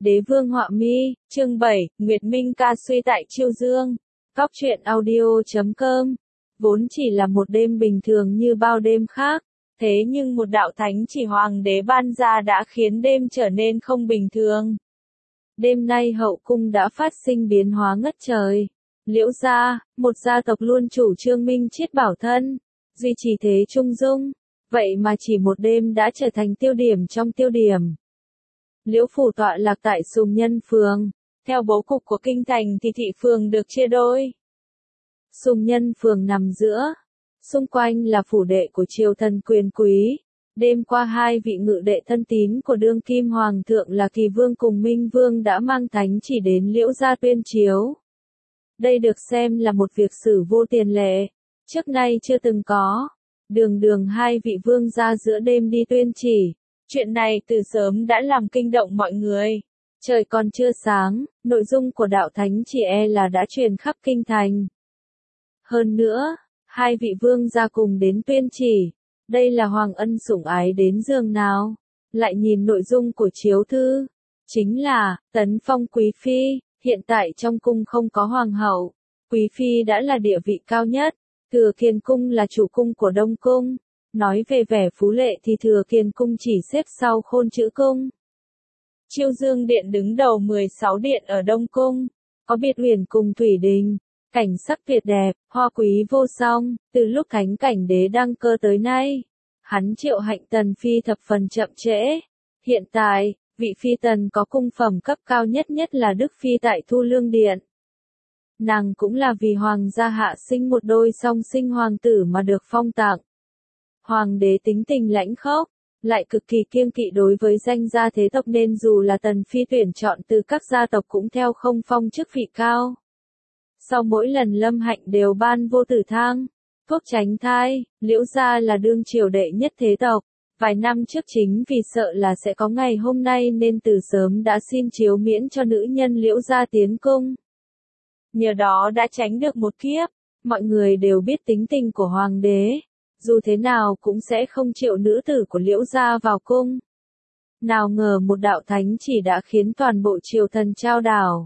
Đế vương họa mi, chương 7, Nguyệt Minh ca suy tại Chiêu Dương. Cóc truyện audio.com. Vốn chỉ là một đêm bình thường như bao đêm khác, thế nhưng một đạo thánh chỉ hoàng đế ban ra đã khiến đêm trở nên không bình thường. Đêm nay hậu cung đã phát sinh biến hóa ngất trời. Liễu gia, một gia tộc luôn chủ trương minh triết bảo thân, duy trì thế trung dung, vậy mà chỉ một đêm đã trở thành tiêu điểm trong tiêu điểm. Liễu phủ tọa lạc tại Sùng Nhân Phường. Theo bố cục của kinh thành thì thị phường được chia đôi. Sùng Nhân Phường nằm giữa, xung quanh là phủ đệ của triều thần quyền quý. Đêm qua hai vị ngự đệ thân tín của đương kim hoàng thượng là Kỳ Vương cùng Minh Vương đã mang thánh chỉ đến Liễu gia tuyên chiếu. Đây được xem là một việc sử vô tiền lệ, trước nay chưa từng có. Đường hai vị vương gia giữa đêm đi tuyên chỉ. Chuyện này từ sớm đã làm kinh động mọi người. Trời còn chưa sáng, nội dung của đạo thánh chỉ là đã truyền khắp kinh thành. Hơn nữa, hai vị vương gia cùng đến tuyên chỉ. Đây là hoàng ân sủng ái đến giường nào? Lại nhìn nội dung của chiếu thư. Chính là, tấn phong quý phi, hiện tại trong cung không có hoàng hậu. Quý phi đã là địa vị cao nhất. Thừa Kiền Cung là chủ cung của Đông Cung. Nói về vẻ phú lệ thì Thừa Kiền Cung chỉ xếp sau Khôn Chữ Cung. Chiêu Dương Điện đứng đầu 16 điện ở Đông Cung. Có Biệt Huyền cùng Thủy Đình. Cảnh sắc tuyệt đẹp, hoa quý vô song. Từ lúc thánh cảnh đế đăng cơ tới nay, hắn triệu hạnh tần phi thập phần chậm trễ. Hiện tại, vị phi tần có cung phẩm cấp cao nhất là Đức Phi tại Thu Lương Điện. Nàng cũng là vì hoàng gia hạ sinh một đôi song sinh hoàng tử mà được phong tặng. Hoàng đế tính tình lãnh khốc, lại cực kỳ kiêng kỵ đối với danh gia thế tộc nên dù là tần phi tuyển chọn từ các gia tộc cũng theo không phong chức vị cao. Sau mỗi lần lâm hạnh đều ban vô tử thang, thuốc tránh thai. Liễu gia là đương triều đệ nhất thế tộc. Vài năm trước chính vì sợ là sẽ có ngày hôm nay nên từ sớm đã xin chiếu miễn cho nữ nhân Liễu gia tiến cung. Nhờ đó đã tránh được một kiếp. Mọi người đều biết tính tình của hoàng đế, dù thế nào cũng sẽ không chịu nữ tử của Liễu gia vào cung. Nào ngờ một đạo thánh chỉ đã khiến toàn bộ triều thần chao đảo.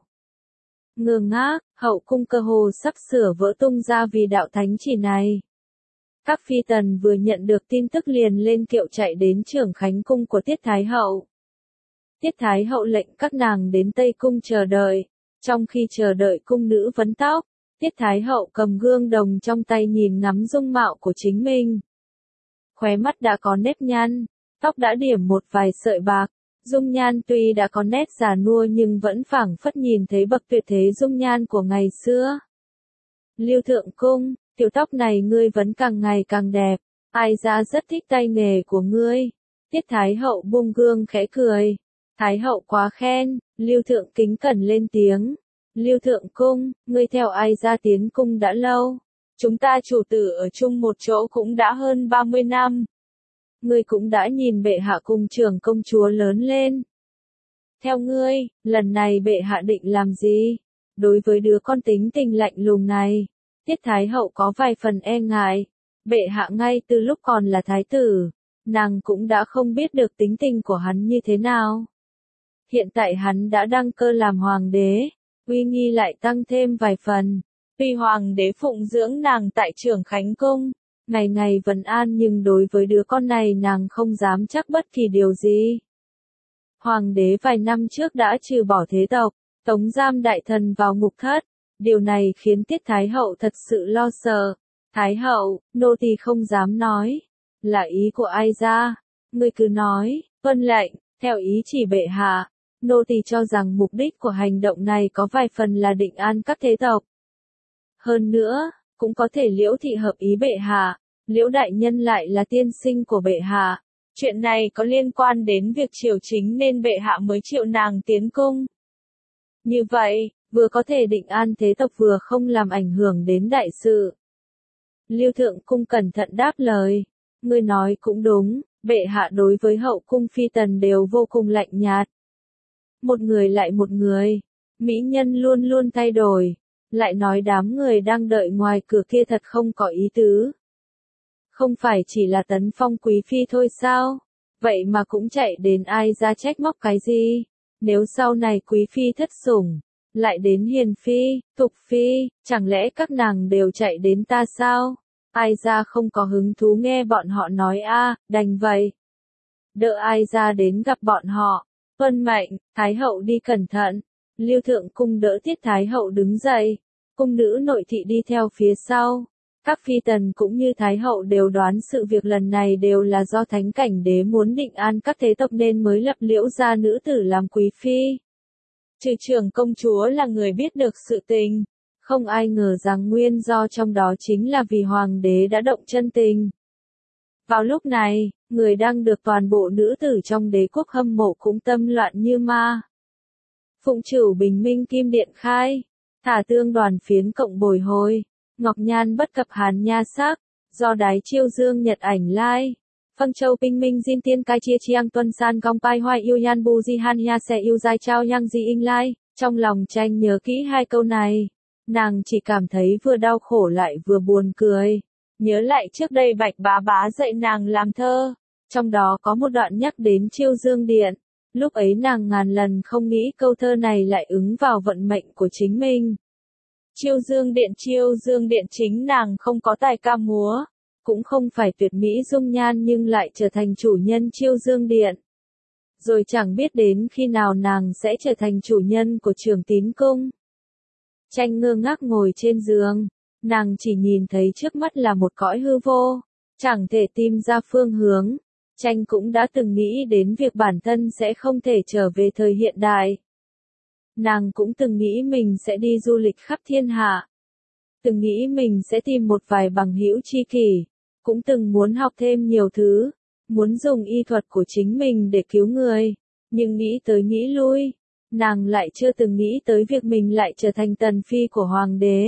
Ngơ ngác, hậu cung cơ hồ sắp sửa vỡ tung ra vì đạo thánh chỉ này. Các phi tần vừa nhận được tin tức liền lên kiệu chạy đến Trưởng Khánh cung của Tiết Thái hậu. Tiết Thái hậu lệnh các nàng đến Tây cung chờ đợi. Trong khi chờ đợi cung nữ vấn tóc, Tiết Thái hậu cầm gương đồng trong tay nhìn ngắm dung mạo của chính mình. Khóe mắt đã có nếp nhăn, tóc đã điểm một vài sợi bạc, dung nhan tuy đã có nét già nua nhưng vẫn phảng phất nhìn thấy bậc tuyệt thế dung nhan của ngày xưa. Lưu Thượng Cung, tiểu tóc này ngươi vẫn càng ngày càng đẹp, ai ra rất thích tay nghề của ngươi. Tiết Thái hậu buông gương khẽ cười. Thái hậu quá khen, Lưu Thượng kính cẩn lên tiếng. Lưu Thượng Cung, ngươi theo ai ra tiến cung đã lâu. Chúng ta chủ tử ở chung một chỗ cũng đã hơn 30 năm. Ngươi cũng đã nhìn bệ hạ cùng trưởng công chúa lớn lên. Theo ngươi, lần này bệ hạ định làm gì? Đối với đứa con tính tình lạnh lùng này, Tiết Thái hậu có vài phần e ngại. Bệ hạ ngay từ lúc còn là thái tử, nàng cũng đã không biết được tính tình của hắn như thế nào. Hiện tại hắn đã đăng cơ làm hoàng đế, uy nghi lại tăng thêm vài phần. Tuy hoàng đế phụng dưỡng nàng tại Trưởng Khánh cung, ngày ngày vấn an nhưng đối với đứa con này nàng không dám chắc bất kỳ điều gì. Hoàng đế vài năm trước đã trừ bỏ thế tộc, tống giam đại thần vào ngục thất. Điều này khiến Tiết Thái hậu thật sự lo sợ. Thái hậu, nô tỳ không dám nói. Là ý của ai ra? Ngươi cứ nói, vâng lệnh, theo ý chỉ bệ hạ. Nô tỳ cho rằng mục đích của hành động này có vài phần là định an các thế tộc. Hơn nữa, cũng có thể Liễu thị hợp ý bệ hạ, Liễu đại nhân lại là tiên sinh của bệ hạ. Chuyện này có liên quan đến việc triều chính nên bệ hạ mới chịu nàng tiến cung. Như vậy, vừa có thể định an thế tộc vừa không làm ảnh hưởng đến đại sự. Lưu Thượng Cung cẩn thận đáp lời. Ngươi nói cũng đúng, bệ hạ đối với hậu cung phi tần đều vô cùng lạnh nhạt. Một người lại một người, mỹ nhân luôn luôn thay đổi, lại nói đám người đang đợi ngoài cửa kia thật không có ý tứ. Không phải chỉ là tấn phong quý phi thôi sao? Vậy mà cũng chạy đến ai ra trách móc cái gì? Nếu sau này quý phi thất sủng, lại đến hiền phi, tục phi, chẳng lẽ các nàng đều chạy đến ta sao? Ai ra không có hứng thú nghe bọn họ nói a, đành vậy. Đợi ai ra đến gặp bọn họ. Tuân mệnh, Thái hậu đi cẩn thận. Lưu Thượng Cung đỡ Tiết Thái hậu đứng dậy. Cung nữ nội thị đi theo phía sau. Các phi tần cũng như Thái hậu đều đoán sự việc lần này đều là do Thánh Cảnh Đế muốn định an các thế tộc nên mới lập Liễu gia nữ tử làm quý phi. Trừ trưởng công chúa là người biết được sự tình. Không ai ngờ rằng nguyên do trong đó chính là vì hoàng đế đã động chân tình. Vào lúc này, người đang được toàn bộ nữ tử trong đế quốc hâm mộ cũng tâm loạn như ma. Phụng Trửu Bình Minh Kim Điện khai, Thả Tương Đoàn Phiến cộng bồi hồi, Ngọc Nhan Bất Cập Hàn Nha Sắc, do Đái Chiêu Dương Nhật Ảnh lai. Phăng Châu Bình Minh Diên Tiên Cai Chia Chiang Tuân San Gong Pai Hoai Yêu Nhan Bu Di Han Nha Se Yêu Giai Trao Yang Di In lai. Trong lòng Tranh nhớ kỹ hai câu này, nàng chỉ cảm thấy vừa đau khổ lại vừa buồn cười. Nhớ lại trước đây Bạch Bá Bá dạy nàng làm thơ, trong đó có một đoạn nhắc đến Chiêu Dương Điện. Lúc ấy nàng ngàn lần không nghĩ câu thơ này lại ứng vào vận mệnh của chính mình. Chiêu Dương Điện chính nàng không có tài ca múa, cũng không phải tuyệt mỹ dung nhan nhưng lại trở thành chủ nhân Chiêu Dương Điện. Rồi chẳng biết đến khi nào nàng sẽ trở thành chủ nhân của Trường Tín Cung. Tranh ngơ ngác ngồi trên giường, nàng chỉ nhìn thấy trước mắt là một cõi hư vô, chẳng thể tìm ra phương hướng. Tranh cũng đã từng nghĩ đến việc bản thân sẽ không thể trở về thời hiện đại. Nàng cũng từng nghĩ mình sẽ đi du lịch khắp thiên hạ. Từng nghĩ mình sẽ tìm một vài bằng hữu tri kỷ. Cũng từng muốn học thêm nhiều thứ. Muốn dùng y thuật của chính mình để cứu người. Nhưng nghĩ tới nghĩ lui, nàng lại chưa từng nghĩ tới việc mình lại trở thành tần phi của hoàng đế.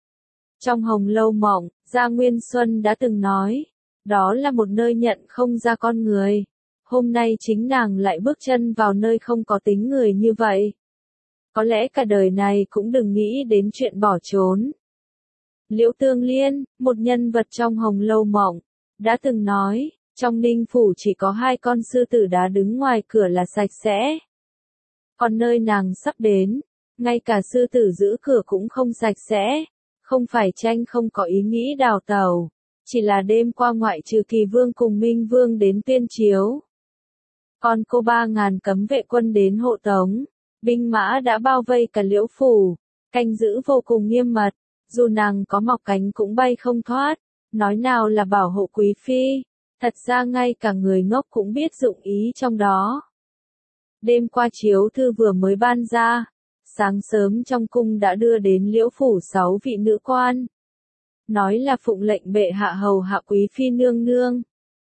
Trong Hồng Lâu Mộng, Gia Nguyên Xuân đã từng nói, đó là một nơi nhận không ra con người. Hôm nay chính nàng lại bước chân vào nơi không có tính người như vậy. Có lẽ cả đời này cũng đừng nghĩ đến chuyện bỏ trốn. Liễu Tương Liên, một nhân vật trong Hồng Lâu Mộng, đã từng nói, trong Ninh Phủ chỉ có 2 con sư tử đá đứng ngoài cửa là sạch sẽ. Còn nơi nàng sắp đến, ngay cả sư tử giữ cửa cũng không sạch sẽ. Không phải Tranh không có ý nghĩ đào tẩu, chỉ là đêm qua ngoại trừ Kỳ Vương cùng Minh Vương đến tuyên chiếu. Còn cô 3.000 cấm vệ quân đến hộ tống, binh mã đã bao vây cả Liễu Phủ, canh giữ vô cùng nghiêm mật, dù nàng có mọc cánh cũng bay không thoát, nói nào là bảo hộ quý phi, thật ra ngay cả người ngốc cũng biết dụng ý trong đó. Đêm qua chiếu thư vừa mới ban ra, sáng sớm trong cung đã đưa đến Liễu Phủ 6 vị nữ quan. Nói là phụng lệnh bệ hạ hầu hạ quý phi nương nương.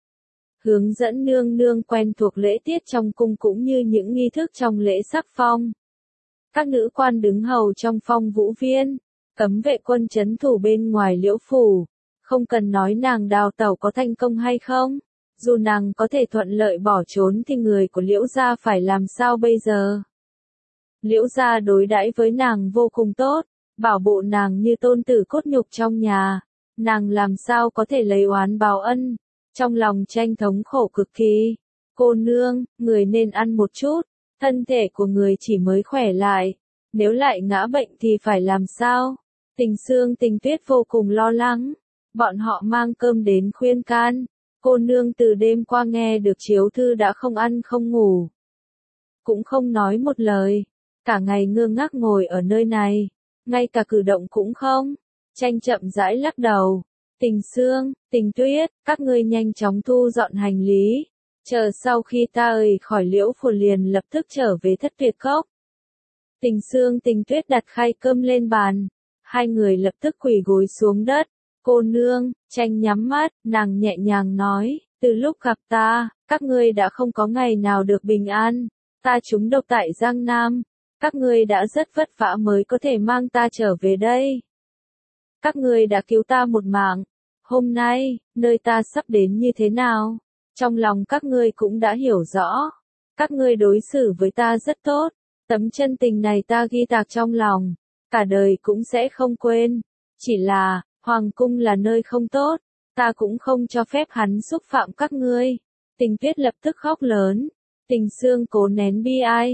Hướng dẫn nương nương quen thuộc lễ tiết trong cung cũng như những nghi thức trong lễ sắc phong. Các nữ quan đứng hầu trong phong vũ viên, cấm vệ quân trấn thủ bên ngoài Liễu Phủ. Không cần nói nàng đào tẩu có thành công hay không, dù nàng có thể thuận lợi bỏ trốn thì người của Liễu gia phải làm sao bây giờ? Liễu gia đối đãi với nàng vô cùng tốt, bảo bộ nàng như tôn tử cốt nhục trong nhà, nàng làm sao có thể lấy oán báo ân, trong lòng Tranh thống khổ cực kỳ. Cô nương, người nên ăn một chút, thân thể của người chỉ mới khỏe lại, nếu lại ngã bệnh thì phải làm sao? Tình Sương Tình Tuyết vô cùng lo lắng, bọn họ mang cơm đến khuyên can, cô nương từ đêm qua nghe được chiếu thư đã không ăn không ngủ, cũng không nói một lời. Cả ngày ngơ ngác ngồi ở nơi này, ngay cả cử động cũng không. Tranh chậm rãi lắc đầu. Tình Sương, Tình Tuyết, các ngươi nhanh chóng thu dọn hành lý. Chờ sau khi ta rời khỏi Liễu Phủ liền lập tức trở về Thất Tuyệt Cốc. Tình Sương Tình Tuyết đặt khay cơm lên bàn. Hai người lập tức quỳ gối xuống đất. Cô nương, Tranh nhắm mắt, nàng nhẹ nhàng nói, từ lúc gặp ta, các ngươi đã không có ngày nào được bình an. Ta trúng độc tại Giang Nam. Các ngươi đã rất vất vả mới có thể mang ta trở về đây. Các ngươi đã cứu ta một mạng. Hôm nay, nơi ta sắp đến như thế nào? Trong lòng các ngươi cũng đã hiểu rõ. Các ngươi đối xử với ta rất tốt. Tấm chân tình này ta ghi tạc trong lòng. Cả đời cũng sẽ không quên. Chỉ là, Hoàng cung là nơi không tốt. Ta cũng không cho phép hắn xúc phạm các ngươi. Tình Tuyết lập tức khóc lớn. Tình Sương cố nén bi ai.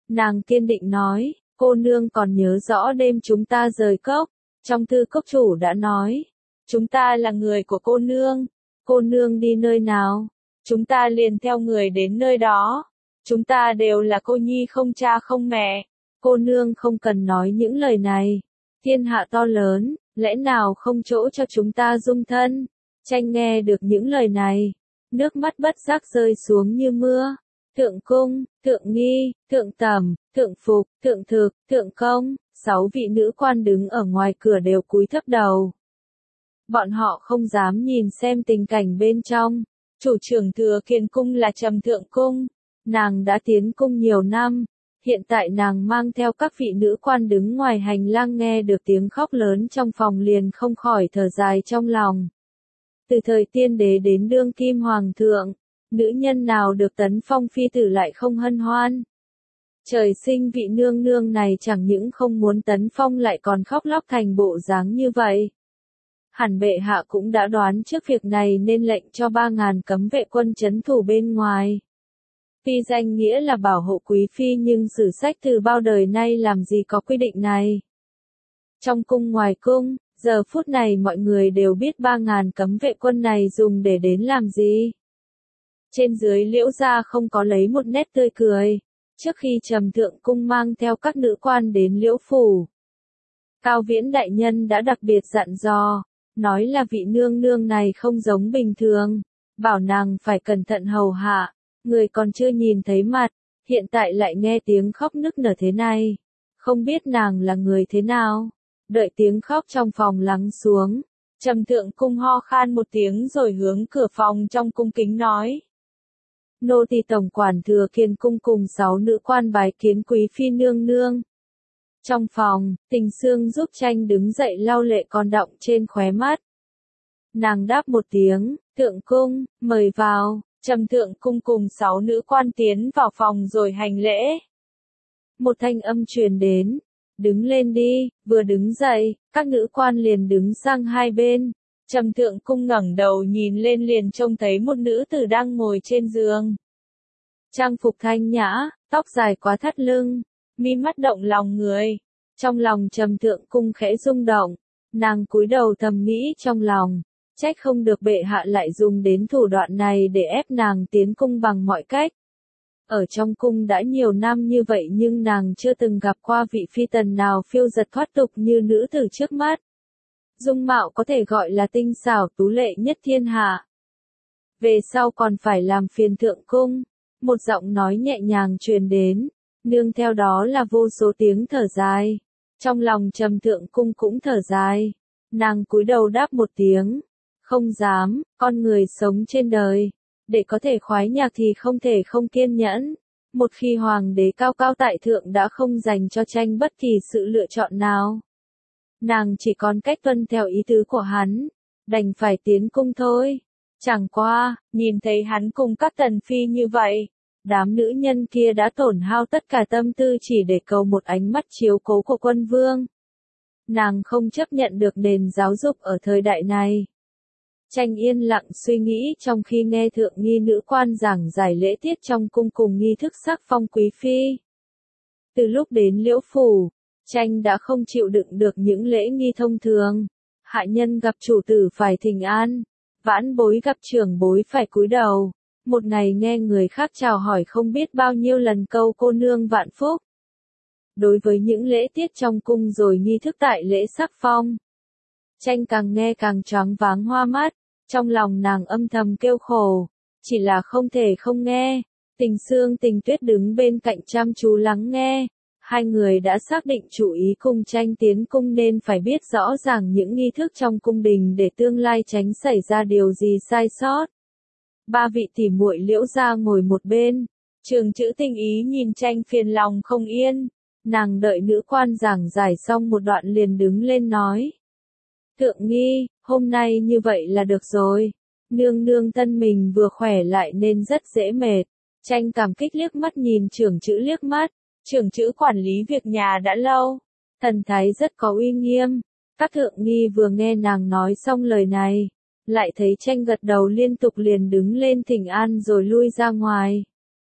Nàng kiên định nói, cô nương còn nhớ rõ đêm chúng ta rời cốc, trong thư cốc chủ đã nói, chúng ta là người của cô nương đi nơi nào, chúng ta liền theo người đến nơi đó, chúng ta đều là cô nhi không cha không mẹ, cô nương không cần nói những lời này, thiên hạ to lớn, lẽ nào không chỗ cho chúng ta dung thân, Tranh nghe được những lời này, nước mắt bất giác rơi xuống như mưa. Thượng cung, thượng nghi, thượng tẩm, thượng phục, thượng thực, thượng công, 6 vị nữ quan đứng ở ngoài cửa đều cúi thấp đầu. Bọn họ không dám nhìn xem tình cảnh bên trong. Chủ trưởng Thừa Kiền cung là Trầm Thượng cung, nàng đã tiến cung nhiều năm, hiện tại nàng mang theo các vị nữ quan đứng ngoài hành lang nghe được tiếng khóc lớn trong phòng liền không khỏi thở dài trong lòng. Từ thời tiên đế đến đương kim hoàng thượng, nữ nhân nào được tấn phong phi tử lại không hân hoan. Trời sinh vị nương nương này chẳng những không muốn tấn phong lại còn khóc lóc thành bộ dáng như vậy. Hẳn bệ hạ cũng đã đoán trước việc này nên lệnh cho 3.000 cấm vệ quân trấn thủ bên ngoài. Tuy danh nghĩa là bảo hộ quý phi nhưng sử sách từ bao đời nay làm gì có quy định này. Trong cung ngoài cung, giờ phút này mọi người đều biết 3.000 cấm vệ quân này dùng để đến làm gì. Trên dưới Liễu gia không có lấy một nét tươi cười, trước khi Trầm Thượng cung mang theo các nữ quan đến Liễu phủ. Cao Viễn đại nhân đã đặc biệt dặn dò, nói là vị nương nương này không giống bình thường, bảo nàng phải cẩn thận hầu hạ, người còn chưa nhìn thấy mặt, hiện tại lại nghe tiếng khóc nức nở thế này, không biết nàng là người thế nào. Đợi tiếng khóc trong phòng lắng xuống, Trầm Thượng cung ho khan một tiếng rồi hướng cửa phòng trong cung kính nói. Nô tỳ tổng quản Thừa Kiền cung cùng 6 nữ quan bái kiến quý phi nương nương. Trong phòng, Tình Sương giúp Tranh đứng dậy lau lệ còn đọng trên khóe mắt. Nàng đáp một tiếng, Thượng cung, mời vào, Trầm Thượng cung cùng 6 nữ quan tiến vào phòng rồi hành lễ. Một thanh âm truyền đến, đứng lên đi, vừa đứng dậy, các nữ quan liền đứng sang hai bên. Trầm Thượng cung ngẩng đầu nhìn lên liền trông thấy một nữ tử đang ngồi trên giường. Trang phục thanh nhã, tóc dài quá thắt lưng, mi mắt động lòng người. Trong lòng Trầm Thượng cung khẽ rung động, nàng cúi đầu thầm nghĩ trong lòng, trách không được bệ hạ lại dùng đến thủ đoạn này để ép nàng tiến cung bằng mọi cách. Ở trong cung đã nhiều năm như vậy nhưng nàng chưa từng gặp qua vị phi tần nào phiêu giật thoát tục như nữ tử trước mắt. Dung mạo có thể gọi là tinh xảo tú lệ nhất thiên hạ. Về sau còn phải làm phiền Thượng cung, một giọng nói nhẹ nhàng truyền đến, nương theo đó là vô số tiếng thở dài. Trong lòng Trầm Thượng cung cũng thở dài, nàng cúi đầu đáp một tiếng, không dám, con người sống trên đời, để có thể khoái nhạc thì không thể không kiên nhẫn. Một khi hoàng đế cao cao tại thượng đã không dành cho Tranh bất kỳ sự lựa chọn nào. Nàng chỉ còn cách tuân theo ý tứ của hắn, đành phải tiến cung thôi. Chẳng qua, nhìn thấy hắn cùng các tần phi như vậy, đám nữ nhân kia đã tổn hao tất cả tâm tư chỉ để cầu một ánh mắt chiếu cố của quân vương. Nàng không chấp nhận được nền giáo dục ở thời đại này. Tranh yên lặng suy nghĩ trong khi nghe thượng nghi nữ quan giảng giải lễ tiết trong cung cùng nghi thức sắc phong quý phi. Từ lúc đến Liễu phủ, Tranh đã không chịu đựng được những lễ nghi thông thường. Hạ nhân gặp chủ tử phải thỉnh an, vãn bối gặp trưởng bối phải cúi đầu. Một ngày nghe người khác chào hỏi không biết bao nhiêu lần câu cô nương vạn phúc. Đối với những lễ tiết trong cung rồi nghi thức tại lễ sắc phong, Tranh càng nghe càng choáng váng hoa mắt, trong lòng nàng âm thầm kêu khổ, chỉ là không thể không nghe. Tình Sương Tình Tuyết đứng bên cạnh chăm chú lắng nghe, hai người đã xác định chủ ý cùng Tranh tiến cung nên phải biết rõ ràng những nghi thức trong cung đình để tương lai tránh xảy ra điều gì sai sót. Ba vị tỉ muội Liễu gia ngồi một bên, Trường Chữ Tình Ý nhìn Tranh phiền lòng không yên, nàng đợi nữ quan giảng giải xong một đoạn liền đứng lên nói. Thượng nghi, hôm nay như vậy là được rồi, nương nương thân mình vừa khỏe lại nên rất dễ mệt. Tranh cảm kích liếc mắt nhìn Trưởng Chữ liếc mắt, Trưởng Chữ quản lý việc nhà đã lâu, thần thái rất có uy nghiêm. Các thượng nghi vừa nghe nàng nói xong lời này, lại thấy Tranh gật đầu liên tục liền đứng lên thỉnh an rồi lui ra ngoài.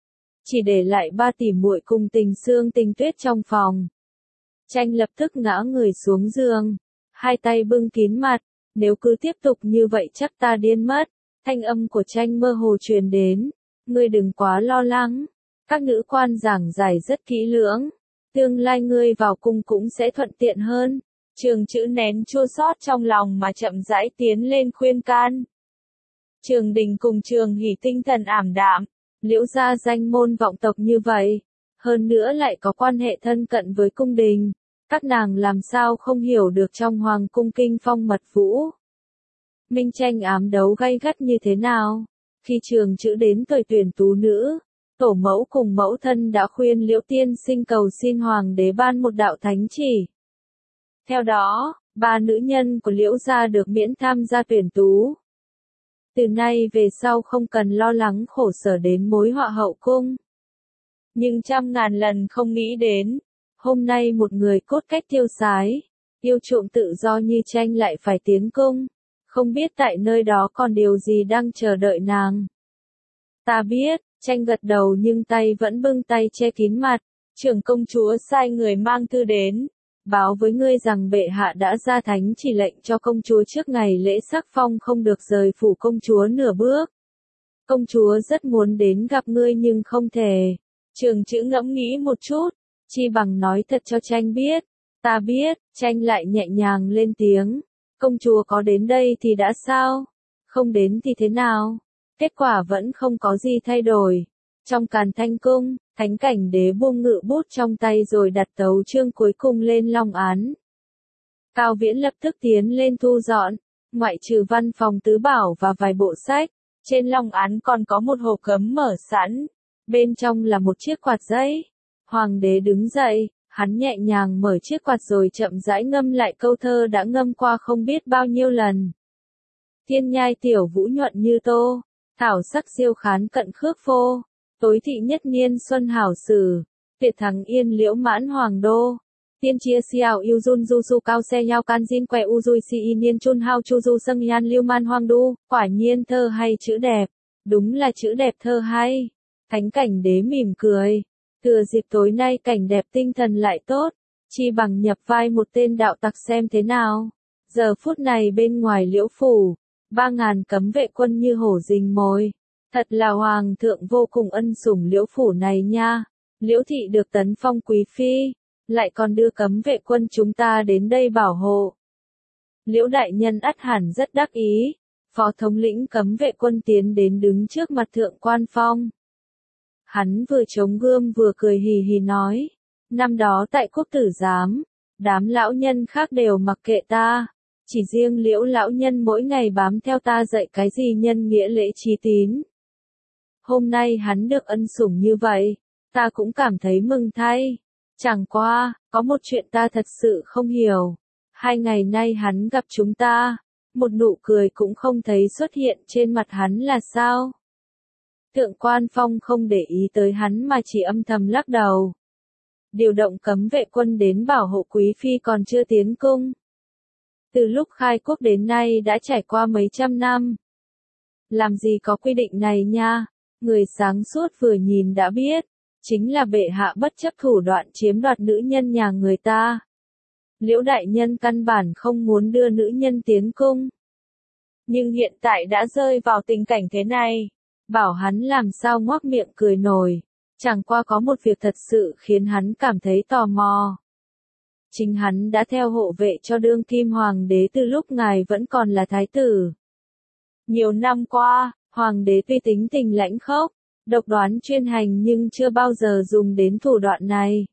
chỉ để lại ba tỷ muội cùng Tình Sương Tình Tuyết trong phòng. Tranh lập tức ngã người xuống giường, hai tay bưng kín mặt, nếu cứ tiếp tục như vậy chắc ta điên mất. Thanh âm của Tranh mơ hồ truyền đến, ngươi đừng quá lo lắng, các nữ quan giảng giải rất kỹ lưỡng, tương lai ngươi vào cung cũng sẽ thuận tiện hơn. Trường Chữ nén chua xót trong lòng mà chậm rãi tiến lên khuyên can. Trường Đình cùng Trường Hỷ tinh thần ảm đạm, Liễu gia danh môn vọng tộc như vậy, hơn nữa lại có quan hệ thân cận với cung đình, các nàng làm sao không hiểu được trong hoàng cung kinh phong mật vũ. Minh tranh ám đấu gay gắt như thế nào? Khi Trường Chữ đến tuổi tuyển tú nữ, tổ mẫu cùng mẫu thân đã khuyên Liễu tiên sinh cầu xin hoàng đế ban một đạo thánh chỉ. Theo đó, ba nữ nhân của Liễu gia được miễn tham gia tuyển tú. Từ nay về sau không cần lo lắng khổ sở đến mối họa hậu cung. Nhưng trăm ngàn lần không nghĩ đến, hôm nay một người cốt cách tiêu sái, yêu chuộng tự do như Tranh lại phải tiến cung, không biết tại nơi đó còn điều gì đang chờ đợi nàng. Ta biết, Tranh gật đầu nhưng tay vẫn bưng tay che kín mặt. Trưởng công chúa sai người mang thư đến, báo với ngươi rằng bệ hạ đã ra thánh chỉ lệnh cho công chúa trước ngày lễ sắc phong không được rời phủ công chúa nửa bước. Công chúa rất muốn đến gặp ngươi nhưng không thể. Trường Chữ ngẫm nghĩ một chút, chi bằng nói thật cho Tranh biết. Ta biết. Tranh lại nhẹ nhàng lên tiếng. Công chúa có đến đây thì đã sao? Không đến thì thế nào? Kết quả vẫn không có gì thay đổi. Trong Càn Thanh cung, Thánh Cảnh Đế buông ngự bút trong tay rồi đặt tấu chương cuối cùng lên long án. Cao Viễn lập tức tiến lên thu dọn, ngoại trừ văn phòng tứ bảo và vài bộ sách, trên long án còn có một hộp gấm mở sẵn, bên trong là một chiếc quạt giấy. Hoàng đế đứng dậy, hắn nhẹ nhàng mở chiếc quạt rồi chậm rãi ngâm lại câu thơ đã ngâm qua không biết bao nhiêu lần. Thiên nhai tiểu vũ nhuận như tô, thảo sắc diêu khán cận khước phô. Tối thị nhất niên xuân hảo sử, tuyệt thắng yên liễu mãn hoàng đô. Tiên chia xiao yêu dun du su cao xe nhau can jin que u dui si niên chun hao chu du sâm yan liêu man hoang đu. Quả nhiên thơ hay chữ đẹp, đúng là chữ đẹp thơ hay. Thánh Cảnh Đế mỉm cười, thừa dịp tối nay cảnh đẹp tinh thần lại tốt, chi bằng nhập vai một tên đạo tặc xem thế nào. Giờ phút này bên ngoài Liễu phủ, 3.000 cấm vệ quân như hổ rình mồi. Thật là hoàng thượng vô cùng ân sủng Liễu phủ này nha. Liễu thị được tấn phong quý phi, lại còn đưa cấm vệ quân chúng ta đến đây bảo hộ. Liễu đại nhân ắt hẳn rất đắc ý. Phó thống lĩnh cấm vệ quân tiến đến đứng trước mặt thượng quan phong. Hắn vừa chống gươm vừa cười hì hì nói, năm đó tại quốc tử giám, đám lão nhân khác đều mặc kệ ta, chỉ riêng Liễu lão nhân mỗi ngày bám theo ta dạy cái gì nhân nghĩa lễ trí tín. Hôm nay hắn được ân sủng như vậy, ta cũng cảm thấy mừng thay. Chẳng qua, có một chuyện ta thật sự không hiểu. 2 ngày nay hắn gặp chúng ta, một nụ cười cũng không thấy xuất hiện trên mặt hắn là sao? Thượng quan phong không để ý tới hắn mà chỉ âm thầm lắc đầu. Điều động cấm vệ quân đến bảo hộ quý phi còn chưa tiến cung. Từ lúc khai quốc đến nay đã trải qua mấy trăm năm. Làm gì có quy định này nha, người sáng suốt vừa nhìn đã biết, chính là bệ hạ bất chấp thủ đoạn chiếm đoạt nữ nhân nhà người ta. Liễu đại nhân căn bản không muốn đưa nữ nhân tiến cung. Nhưng hiện tại đã rơi vào tình cảnh thế này, bảo hắn làm sao ngoác miệng cười nổi, chẳng qua có một việc thật sự khiến hắn cảm thấy tò mò. Chính hắn đã theo hộ vệ cho đương kim hoàng đế từ lúc ngài vẫn còn là thái tử. Nhiều năm qua, hoàng đế tuy tính tình lãnh khốc, độc đoán chuyên hành nhưng chưa bao giờ dùng đến thủ đoạn này.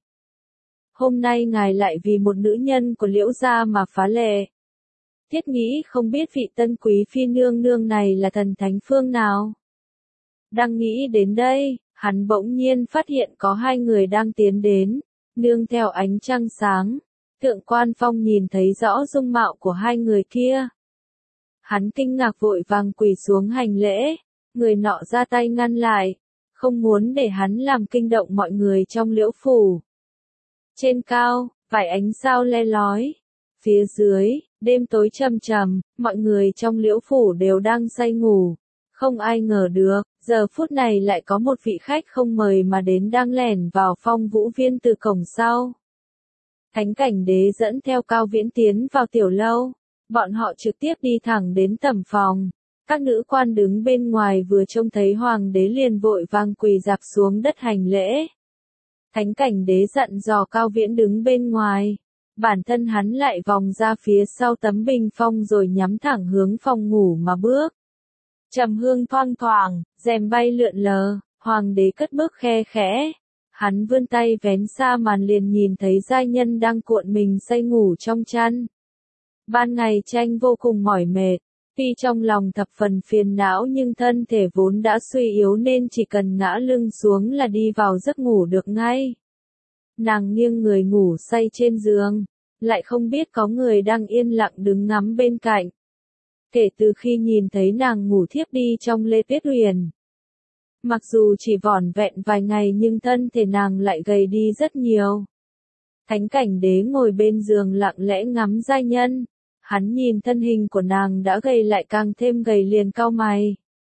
Hôm nay ngài lại vì một nữ nhân của Liễu gia mà phá lệ. Thiết nghĩ không biết vị tân quý phi nương nương này là thần thánh phương nào. Đang nghĩ đến đây, hắn bỗng nhiên phát hiện có 2 người đang tiến đến, nương theo ánh trăng sáng. Thượng quan phong nhìn thấy rõ dung mạo của 2 người kia. Hắn kinh ngạc vội vàng quỳ xuống hành lễ, người nọ ra tay ngăn lại, không muốn để hắn làm kinh động mọi người trong Liễu phủ. Trên cao, vài ánh sao le lói. Phía dưới, đêm tối trầm trầm, mọi người trong Liễu phủ đều đang say ngủ. Không ai ngờ được, giờ phút này lại có một vị khách không mời mà đến đang lẻn vào Phong Vũ Viên từ cổng sau. Thánh Cảnh Đế dẫn theo Cao Viễn tiến vào tiểu lâu, bọn họ trực tiếp đi thẳng đến tẩm phòng. Các nữ quan đứng bên ngoài vừa trông thấy hoàng đế liền vội vàng quỳ rạp xuống đất hành lễ. Thánh Cảnh Đế dặn dò Cao Viễn đứng bên ngoài, bản thân hắn lại vòng ra phía sau tấm bình phong rồi nhắm thẳng hướng phòng ngủ mà bước. Trầm hương thoang thoảng, rèm bay lượn lờ, hoàng đế cất bước khe khẽ. Hắn vươn tay vén xa màn liền nhìn thấy giai nhân đang cuộn mình say ngủ trong chăn. Ban ngày Tranh vô cùng mỏi mệt, tuy trong lòng thập phần phiền não nhưng thân thể vốn đã suy yếu nên chỉ cần ngã lưng xuống là đi vào giấc ngủ được ngay. Nàng nghiêng người ngủ say trên giường, lại không biết có người đang yên lặng đứng ngắm bên cạnh. Kể từ khi nhìn thấy nàng ngủ thiếp đi trong Lê Tuyết Huyền, mặc dù chỉ vỏn vẹn vài ngày nhưng thân thể nàng lại gầy đi rất nhiều. Thánh Cảnh Đế ngồi bên giường lặng lẽ ngắm giai nhân, hắn nhìn thân hình của nàng đã gầy lại càng thêm gầy liền cau mày.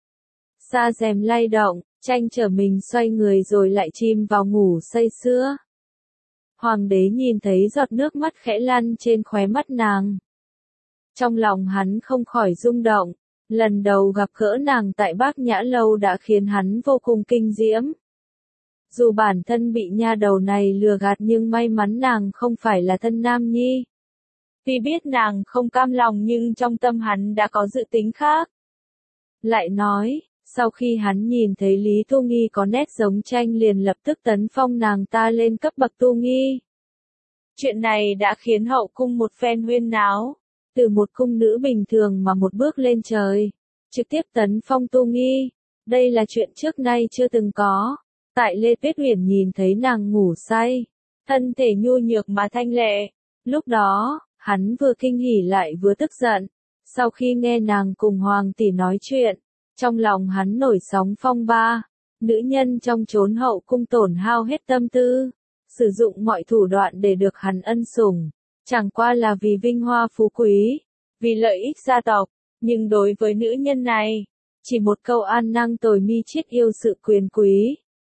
Sa rèm lay động, Tranh trở mình xoay người rồi lại chìm vào ngủ say sưa. Hoàng đế nhìn thấy giọt nước mắt khẽ lăn trên khóe mắt nàng. Trong lòng hắn không khỏi rung động, lần đầu gặp gỡ nàng tại Bác Nhã Lâu đã khiến hắn vô cùng kinh diễm. Dù bản thân bị nha đầu này lừa gạt nhưng may mắn nàng không phải là thân nam nhi. Tuy biết nàng không cam lòng nhưng trong tâm hắn đã có dự tính khác. Lại nói, sau khi hắn nhìn thấy Lý Tu Nghi có nét giống Tranh liền lập tức tấn phong nàng ta lên cấp bậc Tu Nghi. Chuyện này đã khiến hậu cung một phen huyên náo, từ một cung nữ bình thường mà một bước lên trời, trực tiếp tấn phong Tu Nghi. Đây là chuyện trước nay chưa từng có. Tại Lê Tuyết Huyền nhìn thấy nàng ngủ say, thân thể nhu nhược mà thanh lệ. Lúc đó, hắn vừa kinh hỉ lại vừa tức giận. Sau khi nghe nàng cùng hoàng tỷ nói chuyện, trong lòng hắn nổi sóng phong ba. Nữ nhân trong chốn hậu cung tổn hao hết tâm tư, sử dụng mọi thủ đoạn để được hắn ân sủng, chẳng qua là vì vinh hoa phú quý, vì lợi ích gia tộc. Nhưng đối với nữ nhân này, chỉ một câu an năng tồi mi chiết yêu sự quyền quý.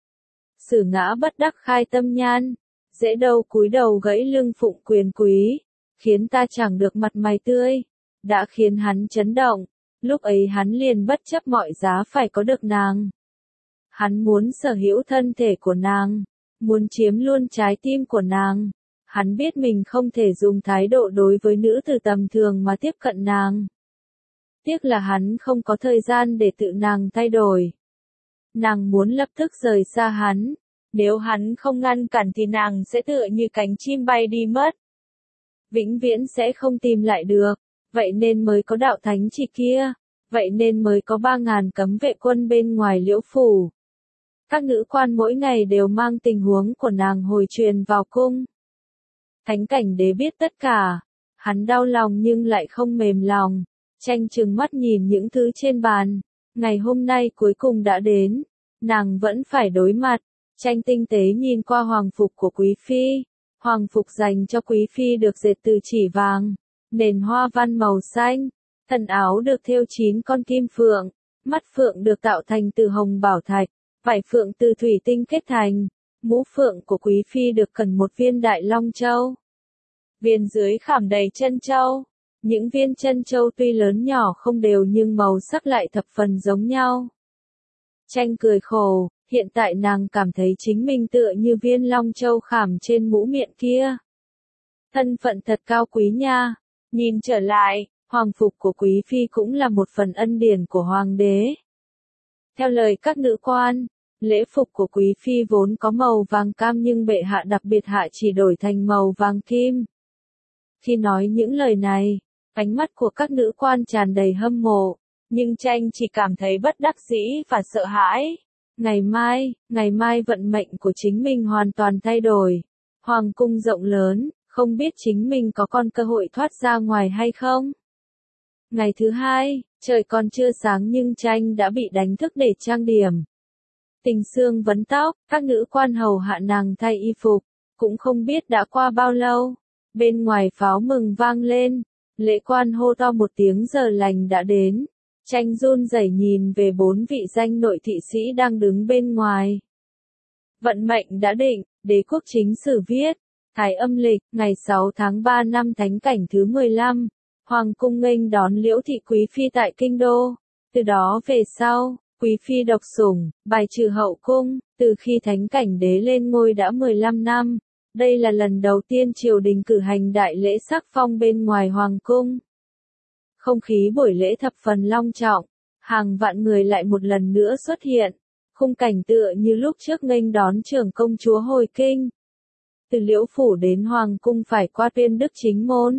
Sử ngã bất đắc khai tâm nhan, dễ đâu cúi đầu gãy lưng phụng quyền quý, khiến ta chẳng được mặt mày tươi, đã khiến hắn chấn động. Lúc ấy hắn liền bất chấp mọi giá phải có được nàng. Hắn muốn sở hữu thân thể của nàng, muốn chiếm luôn trái tim của nàng. Hắn biết mình không thể dùng thái độ đối với nữ tử tầm thường mà tiếp cận nàng. Tiếc là hắn không có thời gian để tự nàng thay đổi. Nàng muốn lập tức rời xa hắn, nếu hắn không ngăn cản thì nàng sẽ tựa như cánh chim bay đi mất. Vĩnh viễn sẽ không tìm lại được, vậy nên mới có đạo thánh chỉ kia, vậy nên mới có 3.000 cấm vệ quân bên ngoài Liễu Phủ. Các nữ quan mỗi ngày đều mang tình huống của nàng hồi truyền vào cung. Thánh Cảnh Đế biết tất cả, hắn đau lòng nhưng lại không mềm lòng, Tranh trừng mắt nhìn những thứ trên bàn. Ngày hôm nay cuối cùng đã đến, nàng vẫn phải đối mặt. Tranh tinh tế nhìn qua hoàng phục của quý phi. Hoàng phục dành cho quý phi được dệt từ chỉ vàng, nền hoa văn màu xanh, thân áo được thêu 9 con kim phượng, mắt phượng được tạo thành từ hồng bảo thạch, vải phượng từ thủy tinh kết thành, mũ phượng của quý phi được cần một viên đại long châu. Viên dưới khảm đầy chân châu. Những viên chân châu tuy lớn nhỏ không đều nhưng màu sắc lại thập phần giống nhau. Tranh cười khổ, hiện tại nàng cảm thấy chính mình tựa như viên long châu khảm trên mũ miệng kia. Thân phận thật cao quý nha. Nhìn trở lại, hoàng phục của quý phi cũng là một phần ân điển của hoàng đế. Theo lời các nữ quan, lễ phục của quý phi vốn có màu vàng cam nhưng bệ hạ đặc biệt hạ chỉ đổi thành màu vàng kim. Khi nói những lời này, ánh mắt của các nữ quan tràn đầy hâm mộ, nhưng Tranh chỉ cảm thấy bất đắc dĩ và sợ hãi. Ngày mai vận mệnh của chính mình hoàn toàn thay đổi. Hoàng cung rộng lớn, không biết chính mình có còn cơ hội thoát ra ngoài hay không. Ngày thứ hai, trời còn chưa sáng nhưng Tranh đã bị đánh thức để trang điểm. Tình Sương vấn tóc, các nữ quan hầu hạ nàng thay y phục, cũng không biết đã qua bao lâu. Bên ngoài pháo mừng vang lên, lễ quan hô to một tiếng giờ lành đã đến. Tranh run rẩy nhìn về 4 vị danh nội thị sĩ đang đứng bên ngoài. Vận mệnh đã định, Đế quốc chính sử viết, Thái âm lịch, ngày 6 tháng 3 năm Thánh cảnh thứ 15, Hoàng cung nghênh đón Liễu thị quý phi tại kinh đô. Từ đó về sau, quý phi độc sủng, bài trừ hậu cung, từ khi Thánh cảnh đế lên ngôi đã 15 năm. Đây là lần đầu tiên triều đình cử hành đại lễ sắc phong bên ngoài hoàng cung. Không khí buổi lễ thập phần long trọng, hàng vạn người lại một lần nữa xuất hiện, khung cảnh tựa như lúc trước nghênh đón trưởng công chúa hồi kinh. Từ Liễu phủ đến hoàng cung phải qua Tuyên Đức chính môn,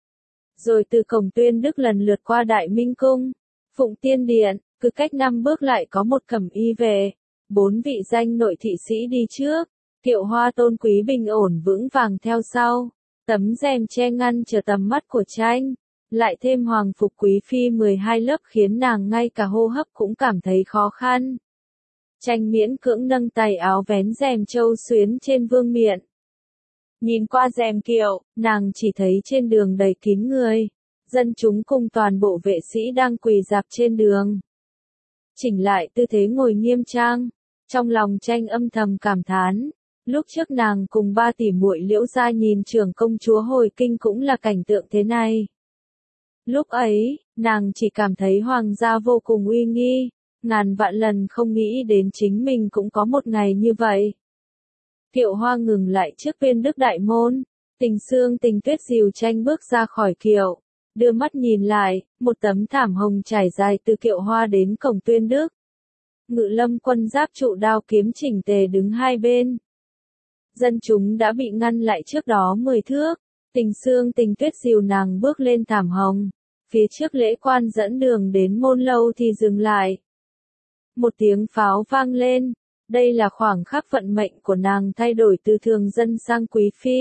rồi từ cổng Tuyên Đức lần lượt qua Đại Minh cung, Phụng Tiên điện, cứ cách 5 bước lại có một cẩm y về. 4 vị danh nội thị sĩ đi trước, Kiệu Hoa tôn quý bình ổn vững vàng theo sau, tấm rèm che ngăn chờ tầm mắt của Tranh. Lại thêm hoàng phục quý phi 12 lớp khiến nàng ngay cả hô hấp cũng cảm thấy khó khăn. Tranh miễn cưỡng nâng tay áo vén rèm châu xuyến trên vương miện. Nhìn qua rèm kiệu, nàng chỉ thấy trên đường đầy kín người. Dân chúng cùng toàn bộ vệ sĩ đang quỳ rạp trên đường. Chỉnh lại tư thế ngồi nghiêm trang. Trong lòng Tranh âm thầm cảm thán. Lúc trước nàng cùng 3 tỷ muội Liễu gia nhìn trưởng công chúa hồi kinh cũng là cảnh tượng thế này. Lúc ấy, nàng chỉ cảm thấy hoàng gia vô cùng uy nghi, ngàn vạn lần không nghĩ đến chính mình cũng có một ngày như vậy. Kiệu Hoa ngừng lại trước Tuyên Đức đại môn, Tình Sương Tình Tuyết dìu Tranh bước ra khỏi kiệu, đưa mắt nhìn lại, một tấm thảm hồng trải dài từ Kiệu Hoa đến cổng Tuyên Đức. Ngự lâm quân giáp trụ đao kiếm chỉnh tề đứng hai bên. Dân chúng đã bị ngăn lại trước đó 10 thước. Tình Sương Tình Tuyết dìu nàng bước lên thảm hồng. Phía trước lễ quan dẫn đường đến môn lâu thì dừng lại. Một tiếng pháo vang lên. Đây là khoảng khắc vận mệnh của nàng thay đổi từ thường dân sang quý phi.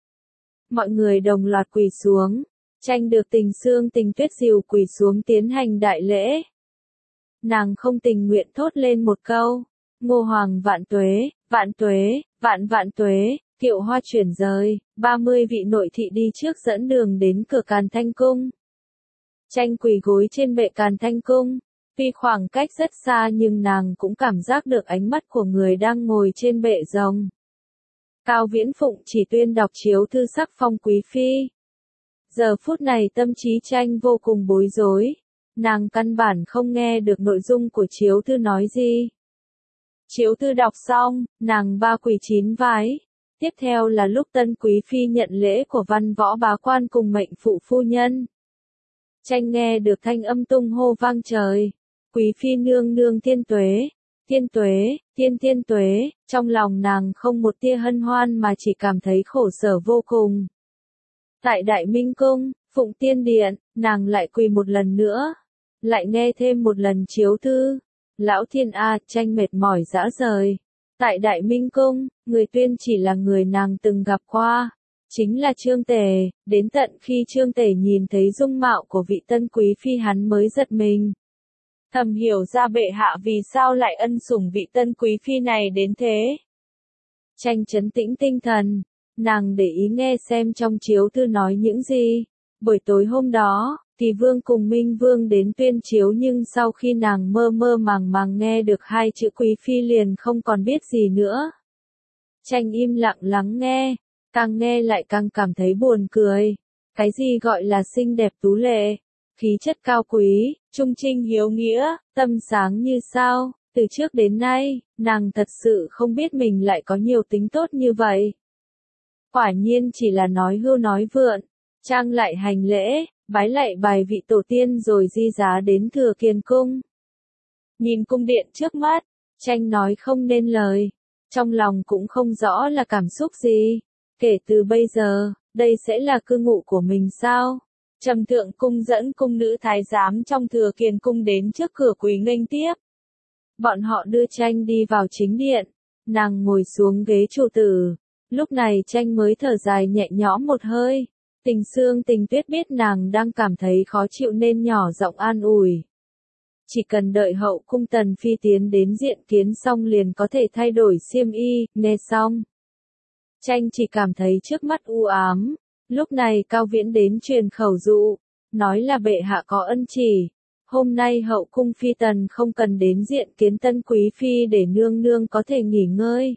Mọi người đồng loạt quỳ xuống. Tranh được Tình Sương Tình Tuyết dìu quỳ xuống tiến hành đại lễ. Nàng không tình nguyện thốt lên một câu. Ngô Hoàng vạn tuế, vạn tuế, vạn vạn tuế. Kiệu Hoa chuyển rời, 30 vị nội thị đi trước dẫn đường đến cửa Càn Thanh Cung. Tranh quỳ gối trên bệ Càn Thanh Cung. Tuy khoảng cách rất xa nhưng nàng cũng cảm giác được ánh mắt của người đang ngồi trên bệ rồng. Cao Viễn Phụng chỉ tuyên đọc chiếu thư sắc phong quý phi. Giờ phút này tâm trí Tranh vô cùng bối rối. Nàng căn bản không nghe được nội dung của chiếu thư nói gì. Chiếu thư đọc xong, nàng ba quỳ 9 vái. Tiếp theo là lúc tân quý phi nhận lễ của văn võ bá quan cùng mệnh phụ phu nhân. Tranh nghe được thanh âm tung hô vang trời. Quý phi nương nương thiên tuế, thiên tuế, thiên tuế, trong lòng nàng không một tia hân hoan mà chỉ cảm thấy khổ sở vô cùng. Tại Đại Minh Cung, Phụng Tiên Điện, nàng lại quỳ một lần nữa. Lại nghe thêm một lần chiếu thư. Lão thiên a, Tranh mệt mỏi rã rời. Tại Đại Minh Cung, người tuyên chỉ là người nàng từng gặp qua. Chính là Trương Tề, đến tận khi Trương Tề nhìn thấy dung mạo của vị tân quý phi hắn mới giật mình. Thầm hiểu ra bệ hạ vì sao lại ân sủng vị tân quý phi này đến thế. Tranh trấn tĩnh tinh thần, nàng để ý nghe xem trong chiếu thư nói những gì. Buổi tối hôm đó, Kỳ Vương cùng Minh Vương đến tuyên chiếu nhưng sau khi nàng mơ mơ màng màng nghe được 2 chữ quý phi liền không còn biết gì nữa. Tranh im lặng lắng nghe, càng nghe lại càng cảm thấy buồn cười. Cái gì gọi là xinh đẹp tú lệ, khí chất cao quý, trung trinh hiếu nghĩa, tâm sáng như sao, từ trước đến nay, nàng thật sự không biết mình lại có nhiều tính tốt như vậy. Quả nhiên chỉ là nói hưu nói vượn, Trang lại hành lễ, bái lạy bài vị tổ tiên rồi di giá đến Thừa Kiền Cung. Nhìn cung điện trước mắt, Tranh nói không nên lời, trong lòng cũng không rõ là cảm xúc gì. Kể từ bây giờ, đây sẽ là cư ngụ của mình sao? Trầm Thượng Cung dẫn cung nữ thái giám trong Thừa Kiền Cung đến trước cửa quỳ nghênh tiếp. Bọn họ đưa Tranh đi vào chính điện, nàng ngồi xuống ghế chủ tử. Lúc này Tranh mới thở dài nhẹ nhõm một hơi. Tình Sương Tình Tuyết biết nàng đang cảm thấy khó chịu nên nhỏ giọng an ủi. Chỉ cần đợi hậu cung Tần Phi tiến đến diện kiến xong liền có thể thay đổi xiêm y, nghe xong. Tranh chỉ cảm thấy trước mắt u ám. Lúc này Cao Viễn đến truyền khẩu dụ, nói là bệ hạ có ân chỉ, Hôm nay hậu cung phi tần không cần đến diện kiến tân quý phi để nương nương có thể nghỉ ngơi.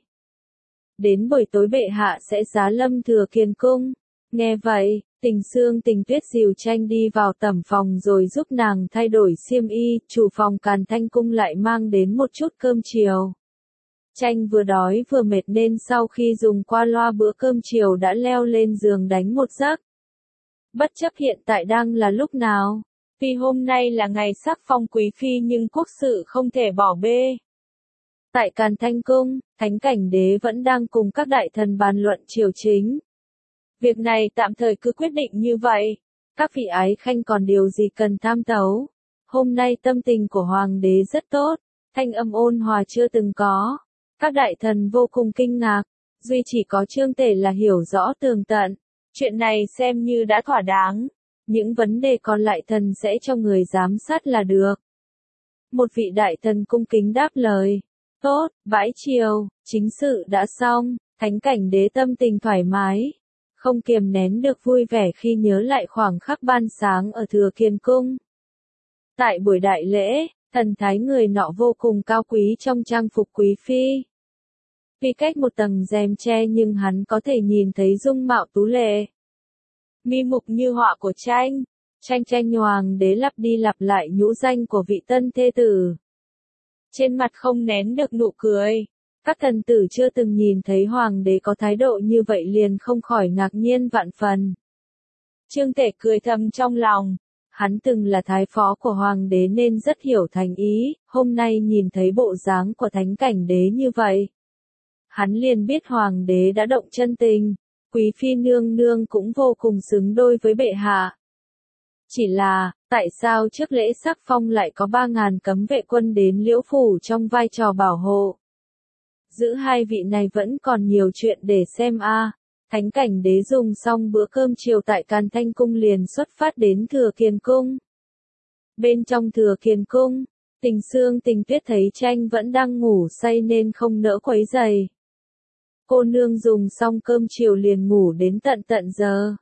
Đến buổi tối bệ hạ sẽ giá lâm Thừa Kiền cung. Nghe vậy, Tình Sương Tình Tuyết dìu Tranh đi vào tẩm phòng rồi giúp nàng thay đổi xiêm y, chủ phòng Càn Thanh cung lại mang đến một chút cơm chiều. Tranh vừa đói vừa mệt nên sau khi dùng qua loa bữa cơm chiều đã leo lên giường đánh một giấc. Bất chấp hiện tại đang là lúc nào, vì hôm nay là ngày sắc phong quý phi nhưng quốc sự không thể bỏ bê. Tại Càn Thanh cung, Thánh Cảnh Đế vẫn đang cùng các đại thần bàn luận triều chính. Việc này tạm thời cứ quyết định như vậy. Các vị ái khanh còn điều gì cần tham tấu? Hôm nay tâm tình của hoàng đế rất tốt, thanh âm ôn hòa chưa từng có. Các đại thần vô cùng kinh ngạc, duy chỉ có Trương Tể là hiểu rõ tường tận. Chuyện này xem như đã thỏa đáng. Những vấn đề còn lại thần sẽ cho người giám sát là được. Một vị đại thần cung kính đáp lời. Tốt, bãi triều, chính sự đã xong, Thánh Cảnh Đế tâm tình thoải mái. Không kiềm nén được vui vẻ khi nhớ lại khoảng khắc ban sáng ở Thừa Kiền cung. Tại buổi đại lễ, thần thái người nọ vô cùng cao quý trong trang phục quý phi. Vì cách một tầng rèm che nhưng hắn có thể nhìn thấy dung mạo tú lệ. Mi mục như họa của Tranh. Tranh hoàng đế lặp đi lặp lại nhũ danh của vị tân thê tử. Trên mặt không nén được nụ cười. Các thần tử chưa từng nhìn thấy hoàng đế có thái độ như vậy liền không khỏi ngạc nhiên vạn phần. Trương Tể cười thầm trong lòng. Hắn từng là thái phó của hoàng đế nên rất hiểu thành ý, hôm nay nhìn thấy bộ dáng của Thánh Cảnh Đế như vậy. Hắn liền biết hoàng đế đã động chân tình, quý phi nương nương cũng vô cùng xứng đôi với bệ hạ. Chỉ là, tại sao trước lễ sắc phong lại có 3.000 cấm vệ quân đến Liễu Phủ trong vai trò bảo hộ? Giữa hai vị này vẫn còn nhiều chuyện để xem a. Thánh Cảnh Đế dùng xong bữa cơm chiều tại Càn Thanh cung liền xuất phát đến Thừa Kiền cung. Bên trong Thừa Kiền cung, Tình Sương Tình Tuyết thấy Tranh vẫn đang ngủ say nên không nỡ quấy rầy. Cô nương dùng xong cơm chiều liền ngủ đến tận giờ.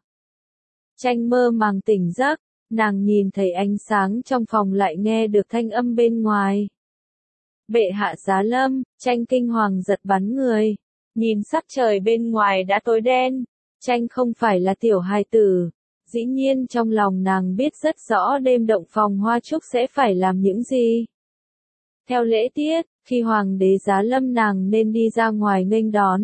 Tranh mơ màng tỉnh giấc, nàng nhìn thấy ánh sáng trong phòng lại nghe được thanh âm bên ngoài. Bệ hạ giá lâm, Tranh kinh hoàng giật bắn người. Nhìn sắc trời bên ngoài đã tối đen, Tranh không phải là tiểu hài tử. Dĩ nhiên trong lòng nàng biết rất rõ đêm động phòng hoa trúc sẽ phải làm những gì. Theo lễ tiết, khi hoàng đế giá lâm nàng nên đi ra ngoài nghênh đón.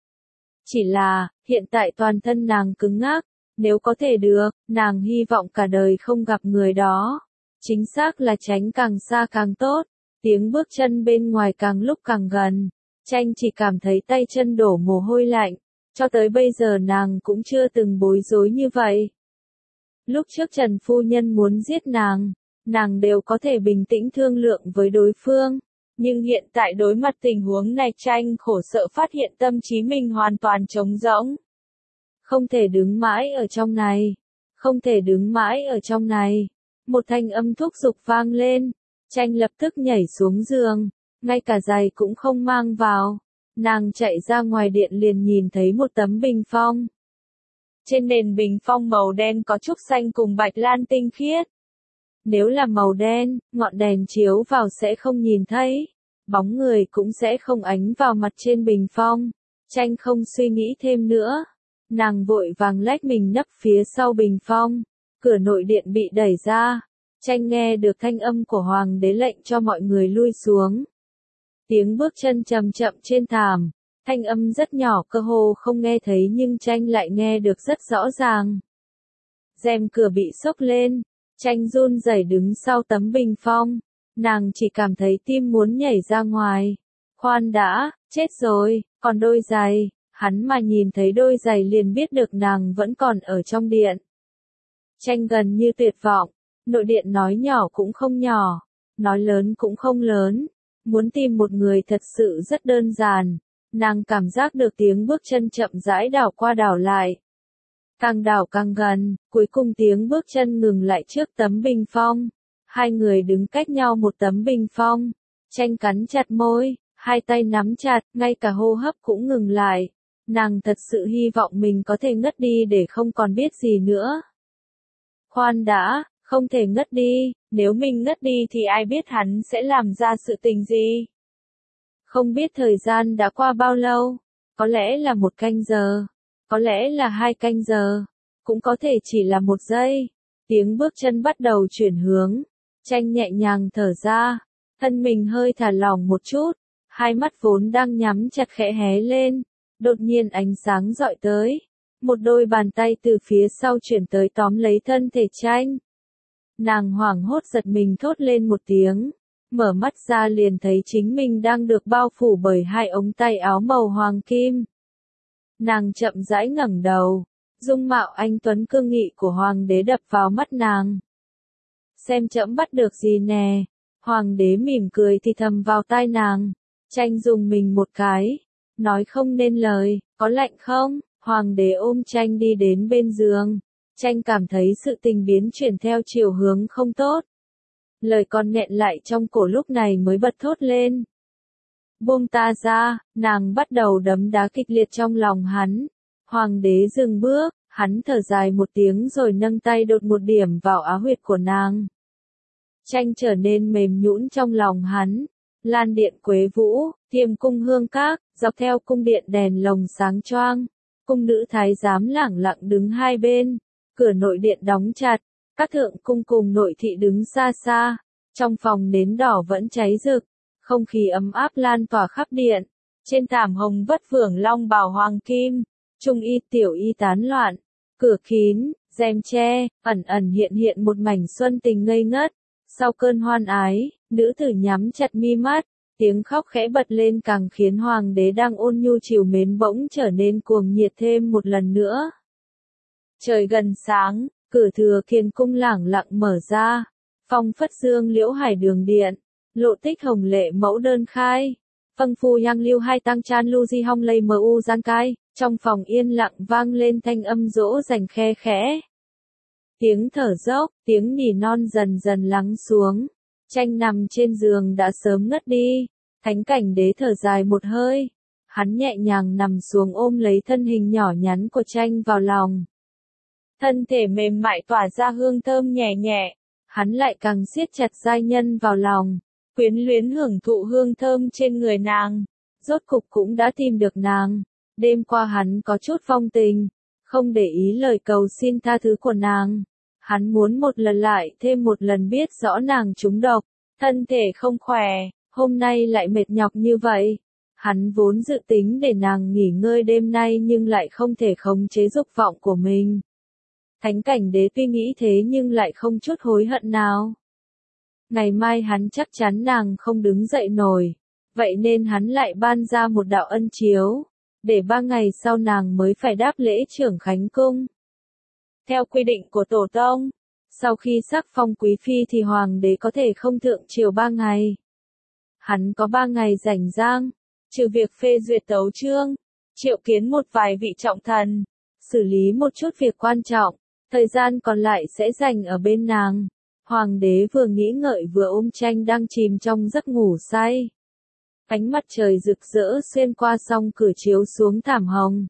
Chỉ là, hiện tại toàn thân nàng cứng ngắc, nếu có thể được, nàng hy vọng cả đời không gặp người đó. Chính xác là tránh càng xa càng tốt, tiếng bước chân bên ngoài càng lúc càng gần. Tranh chỉ cảm thấy tay chân đổ mồ hôi lạnh, cho tới bây giờ nàng cũng chưa từng bối rối như vậy. Lúc trước Trần Phu Nhân muốn giết nàng đều có thể bình tĩnh thương lượng với đối phương. Nhưng hiện tại đối mặt tình huống này Tranh khổ sợ phát hiện tâm trí mình hoàn toàn trống rỗng. Không thể đứng mãi ở trong này. Không thể đứng mãi ở trong này. Một thanh âm thúc giục vang lên. Tranh lập tức nhảy xuống giường. Ngay cả giày cũng không mang vào. Nàng chạy ra ngoài điện liền nhìn thấy một tấm bình phong. Trên nền bình phong màu đen có trúc xanh cùng bạch lan tinh khiết. Nếu là màu đen, ngọn đèn chiếu vào sẽ không nhìn thấy. Bóng người cũng sẽ không ánh vào mặt trên bình phong. Tranh không suy nghĩ thêm nữa. Nàng vội vàng lách mình nấp phía sau bình phong. Cửa nội điện bị đẩy ra. Tranh nghe được thanh âm của hoàng đế lệnh cho mọi người lui xuống. Tiếng bước chân chậm chậm trên thảm. Thanh âm rất nhỏ cơ hồ không nghe thấy nhưng Tranh lại nghe được rất rõ ràng. Rèm cửa bị xốc lên. Tranh run rẩy đứng sau tấm bình phong. Nàng chỉ cảm thấy tim muốn nhảy ra ngoài. Khoan đã, chết rồi, còn đôi giày. Hắn mà nhìn thấy đôi giày liền biết được nàng vẫn còn ở trong điện. Tranh gần như tuyệt vọng. Nội điện nói nhỏ cũng không nhỏ. Nói lớn cũng không lớn. Muốn tìm một người thật sự rất đơn giản. Nàng cảm giác được tiếng bước chân chậm rãi đảo qua đảo lại. Càng đảo càng gần, cuối cùng tiếng bước chân ngừng lại trước tấm bình phong. Hai người đứng cách nhau một tấm bình phong. Tranh cắn chặt môi, hai tay nắm chặt, ngay cả hô hấp cũng ngừng lại. Nàng thật sự hy vọng mình có thể ngất đi để không còn biết gì nữa. Khoan đã, Không thể ngất đi, nếu mình ngất đi thì ai biết hắn sẽ làm ra sự tình gì. Không biết thời gian đã qua bao lâu, có lẽ là 1 canh giờ, có lẽ là 2 canh giờ, cũng có thể chỉ là 1 giây. Tiếng bước chân bắt đầu chuyển hướng, Tranh nhẹ nhàng thở ra, thân mình hơi thả lỏng một chút, hai mắt vốn đang nhắm chặt khẽ hé lên, đột nhiên ánh sáng dọi tới, một đôi bàn tay từ phía sau chuyển tới tóm lấy thân thể Tranh. Nàng hoảng hốt giật mình thốt lên một tiếng, mở mắt ra liền thấy chính mình đang được bao phủ bởi 2 ống tay áo màu hoàng kim. Nàng chậm rãi ngẩng đầu, dung mạo anh tuấn cương nghị của hoàng đế đập vào mắt nàng. Xem trẫm bắt được gì nè, hoàng đế mỉm cười thì thầm vào tai nàng. Tranh dùng mình một cái, nói không nên lời, có lạnh không? Hoàng đế ôm Tranh đi đến bên giường. Tranh cảm thấy sự tình biến chuyển theo chiều hướng không tốt. Lời còn nghẹn lại trong cổ lúc này mới bật thốt lên. Buông ta ra, nàng bắt đầu đấm đá kịch liệt trong lòng hắn. Hoàng đế dừng bước, hắn thở dài một tiếng rồi nâng tay đột một điểm vào á huyệt của nàng. Tranh trở nên mềm nhũn trong lòng hắn. Lan điện Quế Vũ, Thiềm cung Hương Các, dọc theo cung điện đèn lồng sáng choang. Cung nữ thái giám lẳng lặng đứng hai bên. Cửa nội điện đóng chặt, các thượng cung cùng nội thị đứng xa xa. Trong phòng nến đỏ vẫn cháy rực, không khí ấm áp lan tỏa khắp điện. Trên thảm hồng vất phưởng long bào hoàng kim, trung y tiểu y tán loạn, cửa kín, rèm tre, ẩn ẩn hiện hiện một mảnh xuân tình ngây ngất. Sau cơn hoan ái, nữ tử nhắm chặt mi mắt, tiếng khóc khẽ bật lên càng khiến hoàng đế đang ôn nhu trìu mến bỗng trở nên cuồng nhiệt thêm một lần nữa. Trời gần sáng, cửa Thừa Kiền cung lẳng lặng mở ra, phong phất dương liễu hải đường điện, lộ tích hồng lệ mẫu đơn khai, vâng phu yang lưu hai tăng chan lu di hong lây mờ u gian cai, trong phòng yên lặng vang lên thanh âm dỗ dành khe khẽ. Tiếng thở dốc, tiếng nỉ non dần dần lắng xuống, Tranh nằm trên giường đã sớm ngất đi, Thánh Cảnh Đế thở dài một hơi, hắn nhẹ nhàng nằm xuống ôm lấy thân hình nhỏ nhắn của Tranh vào lòng. Thân thể mềm mại tỏa ra hương thơm nhẹ nhẹ, hắn lại càng siết chặt giai nhân vào lòng, quyến luyến hưởng thụ hương thơm trên người nàng, rốt cục cũng đã tìm được nàng. Đêm qua hắn có chút vong tình, không để ý lời cầu xin tha thứ của nàng. Hắn muốn một lần lại thêm một lần biết rõ nàng trúng độc, thân thể không khỏe, hôm nay lại mệt nhọc như vậy. Hắn vốn dự tính để nàng nghỉ ngơi đêm nay nhưng lại không thể khống chế dục vọng của mình. Thánh Cảnh Đế tuy nghĩ thế nhưng lại không chút hối hận nào. Ngày mai hắn chắc chắn nàng không đứng dậy nổi, vậy nên hắn lại ban ra một đạo ân chiếu, để 3 ngày sau nàng mới phải đáp lễ trưởng khánh cung. Theo quy định của tổ tông, sau khi sắc phong quý phi thì hoàng đế có thể không thượng triều 3 ngày. Hắn có 3 ngày rảnh rang, trừ việc phê duyệt tấu chương, triệu kiến một vài vị trọng thần, xử lý một chút việc quan trọng, thời gian còn lại sẽ dành ở bên nàng. Hoàng đế vừa nghĩ ngợi vừa ôm Tranh đang chìm trong giấc ngủ say. Ánh mặt trời rực rỡ xuyên qua song cửa chiếu xuống thảm hồng.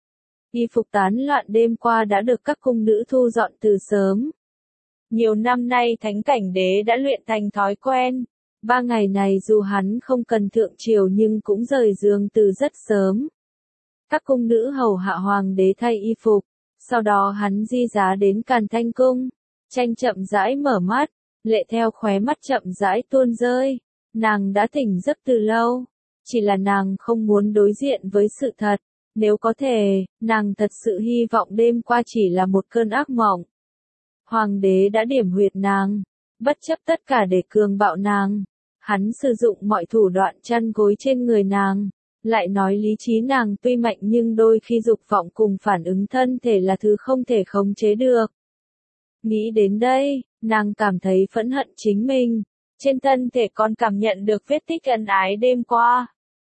Y phục tán loạn đêm qua đã được các cung nữ thu dọn từ sớm. Nhiều năm nay Thánh Cảnh Đế đã luyện thành thói quen. 3 ngày này dù hắn không cần thượng triều nhưng cũng rời giường từ rất sớm. Các cung nữ hầu hạ hoàng đế thay y phục, sau đó hắn di giá đến Càn Thanh cung. Tranh chậm rãi mở mắt, lệ theo khóe mắt chậm rãi tuôn rơi. Nàng đã tỉnh giấc từ lâu, chỉ là nàng không muốn đối diện với sự thật. Nếu có thể, nàng thật sự hy vọng đêm qua chỉ là một cơn ác mộng. Hoàng đế đã điểm huyệt nàng, bất chấp tất cả để cường bạo nàng. Hắn sử dụng mọi thủ đoạn chăn gối trên người nàng, lại nói lý trí nàng tuy mạnh nhưng đôi khi dục vọng cùng phản ứng thân thể là thứ không thể khống chế được. Nghĩ đến đây, nàng cảm thấy phẫn hận chính mình, trên thân thể còn cảm nhận được vết tích ân ái đêm qua.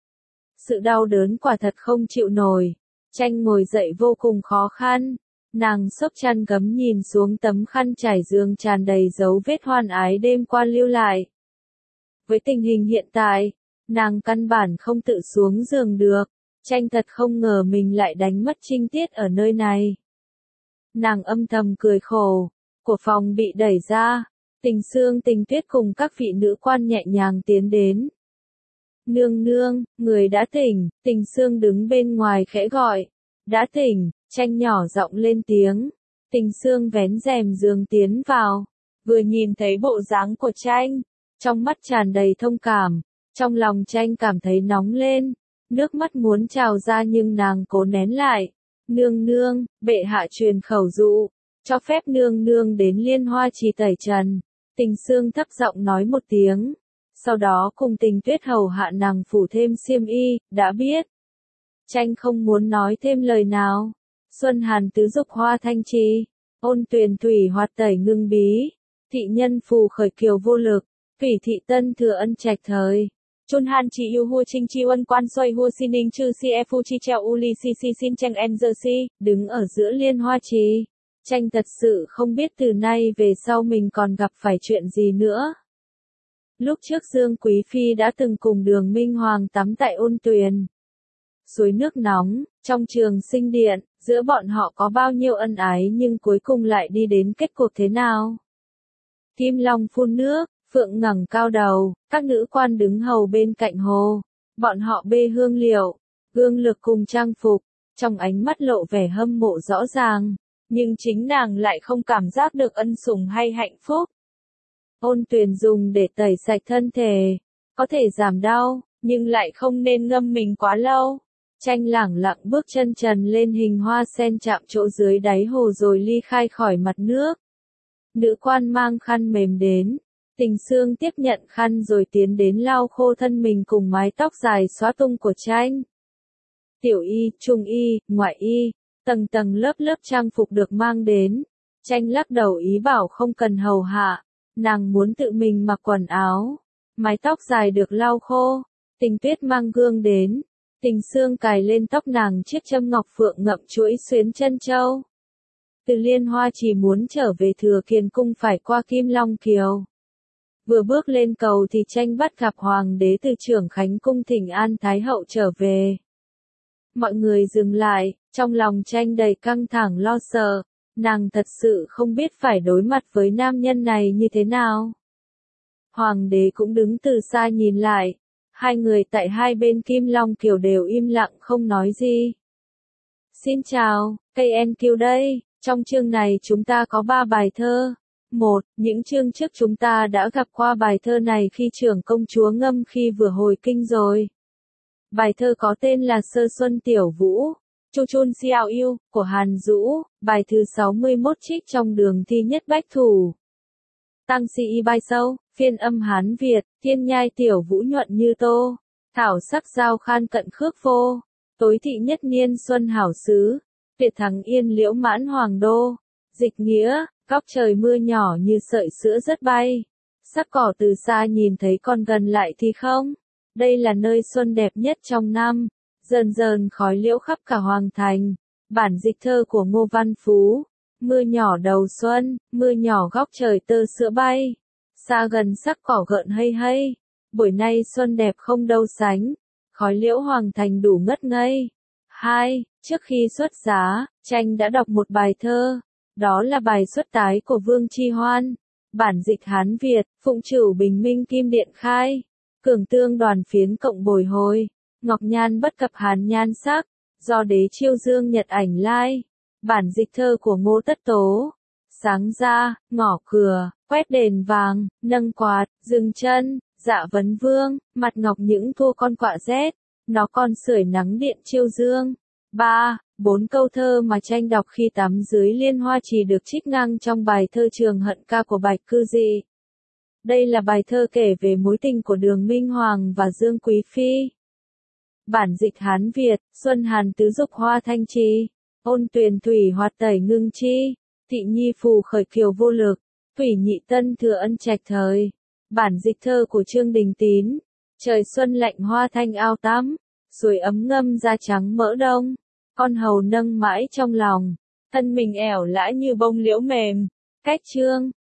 Sự đau đớn quả thật không chịu nổi, Tranh ngồi dậy vô cùng khó khăn, nàng xốc chăn gấm nhìn xuống tấm khăn trải giường tràn đầy dấu vết hoan ái đêm qua lưu lại. Với tình hình hiện tại, nàng căn bản không tự xuống giường được, Tranh thật không ngờ mình lại đánh mất trinh tiết ở nơi này. Nàng âm thầm cười khổ, của phòng bị đẩy ra. Tình Sương Tình Tuyết cùng các vị nữ quan nhẹ nhàng tiến đến. Nương nương, người đã tỉnh, Tình Sương đứng bên ngoài khẽ gọi. Đã tỉnh, Tranh nhỏ giọng lên tiếng. Tình Sương vén rèm giường tiến vào. Vừa nhìn thấy bộ dáng của Tranh, trong mắt tràn đầy thông cảm. Trong lòng Tranh cảm thấy nóng lên. Nước mắt muốn trào ra nhưng nàng cố nén lại. Nương nương, bệ hạ truyền khẩu dụ, cho phép nương nương đến Liên Hoa Trì tẩy trần. Tình Sương thấp giọng nói một tiếng. Sau đó cùng Tình Tuyết hầu hạ nàng phủ thêm xiêm y, đã biết. Tranh không muốn nói thêm lời nào. Xuân Hàn tứ dục hoa thanh trì, ôn tuyền thủy hoạt tẩy ngưng bí, thị nhân phù khởi kiều vô lực, thủy thị tân thừa ân trạch thời. Chun Han chỉ yêu hua trinh chi ân quan xoay hua xin ninh chư si e phu chi treo u li si si xin tranh en giờ si, đứng ở giữa Liên Hoa Trì. Tranh thật sự không biết từ nay về sau mình còn gặp phải chuyện gì nữa. Lúc trước Dương Quý Phi đã từng cùng Đường Minh Hoàng tắm tại ôn tuyền suối nước nóng, trong Trường Sinh Điện, giữa bọn họ có bao nhiêu ân ái nhưng cuối cùng lại đi đến kết cục thế nào? Kim Long phun nước, Phượng ngẩng cao đầu, các nữ quan đứng hầu bên cạnh hồ. Bọn họ bê hương liệu, gương lược cùng trang phục, trong ánh mắt lộ vẻ hâm mộ rõ ràng, nhưng chính nàng lại không cảm giác được ân sủng hay hạnh phúc. Ôn tuyền dùng để tẩy sạch thân thể, có thể giảm đau, nhưng lại không nên ngâm mình quá lâu. Tranh lẳng lặng bước chân trần lên hình hoa sen chạm chỗ dưới đáy hồ rồi ly khai khỏi mặt nước. Nữ quan mang khăn mềm đến. Tình Sương tiếp nhận khăn rồi tiến đến lau khô thân mình cùng mái tóc dài xóa tung của Tranh. Tiểu y, trung y, ngoại y, tầng tầng lớp lớp trang phục được mang đến. Tranh lắc đầu ý bảo không cần hầu hạ, nàng muốn tự mình mặc quần áo. Mái tóc dài được lau khô, Tình Tuyết mang gương đến. Tình Sương cài lên tóc nàng chiếc châm ngọc phượng ngậm chuỗi xuyến chân châu. Từ Liên Hoa Trì muốn trở về Thừa Kiền Cung phải qua Kim Long Kiều. Vừa bước lên cầu thì Tranh bắt gặp Hoàng đế từ Trưởng Khánh Cung thỉnh an Thái hậu trở về. Mọi người dừng lại, trong lòng Tranh đầy căng thẳng lo sợ, nàng thật sự không biết phải đối mặt với nam nhân này như thế nào. Hoàng đế cũng đứng từ xa nhìn lại, hai người tại hai bên Kim Long Kiều đều im lặng không nói gì. Xin chào, KNQ đây, trong chương này chúng ta có 3 bài thơ. 1. Những chương trước chúng ta đã gặp qua bài thơ này khi trưởng công chúa ngâm khi vừa hồi kinh rồi. Bài thơ có tên là Sơ Xuân Tiểu Vũ, Chu Chun Xiao Yêu, của Hàn Dũ, bài thứ 61 trích trong Đường Thi Nhất Bách Thủ. Tăng Si Y Bai Sâu, phiên âm Hán Việt, thiên nhai tiểu vũ nhuận như tô, thảo sắc giao khan cận khước vô, tối thị nhất niên xuân hảo xứ, tuyệt thắng yên liễu mãn hoàng đô, dịch nghĩa, góc trời mưa nhỏ như sợi sữa rớt bay, sắc cỏ từ xa nhìn thấy còn gần lại thì không, đây là nơi xuân đẹp nhất trong năm, dần dần khói liễu khắp cả hoàng thành, bản dịch thơ của Ngô Văn Phú. Mưa nhỏ đầu xuân, mưa nhỏ góc trời tơ sữa bay, xa gần sắc cỏ gợn hay hay, buổi nay xuân đẹp không đâu sánh, khói liễu hoàng thành đủ ngất ngây. 2. Trước khi xuất giá, Tranh đã đọc một bài thơ, đó là bài xuất tái của Vương Chi Hoan, bản dịch Hán Việt, phụng trửu bình minh kim điện khai, cường tương đoàn phiến cộng bồi hồi, ngọc nhan bất cập hàn nhan sắc, do đế chiêu dương nhật ảnh lai. Bản dịch thơ của Ngô Tất Tố. Sáng ra, ngỏ cửa, quét đèn vàng, nâng quạt, dừng chân, dạ vấn vương, mặt ngọc những thua con quạ rét, nó còn sưởi nắng điện chiêu dương. 3. 4 câu thơ mà Tranh đọc khi tắm dưới Liên Hoa Trì được trích ngang trong bài thơ Trường Hận Ca của Bạch Cư Dị. Đây là bài thơ kể về mối tình của Đường Minh Hoàng và Dương Quý Phi. Bản dịch Hán Việt, Xuân Hàn tứ dục hoa thanh trì. Ôn tuyền thủy hoạt tẩy ngưng chi, thị nhi phù khởi kiều vô lực, thủy nhị tân thừa ân trạch thời. Bản dịch thơ của Trương Đình Tín. Trời xuân lạnh hoa thanh ao tắm, suối ấm ngâm da trắng mỡ đông, con hầu nâng mãi trong lòng, thân mình ẻo lã như bông liễu mềm. Cách chương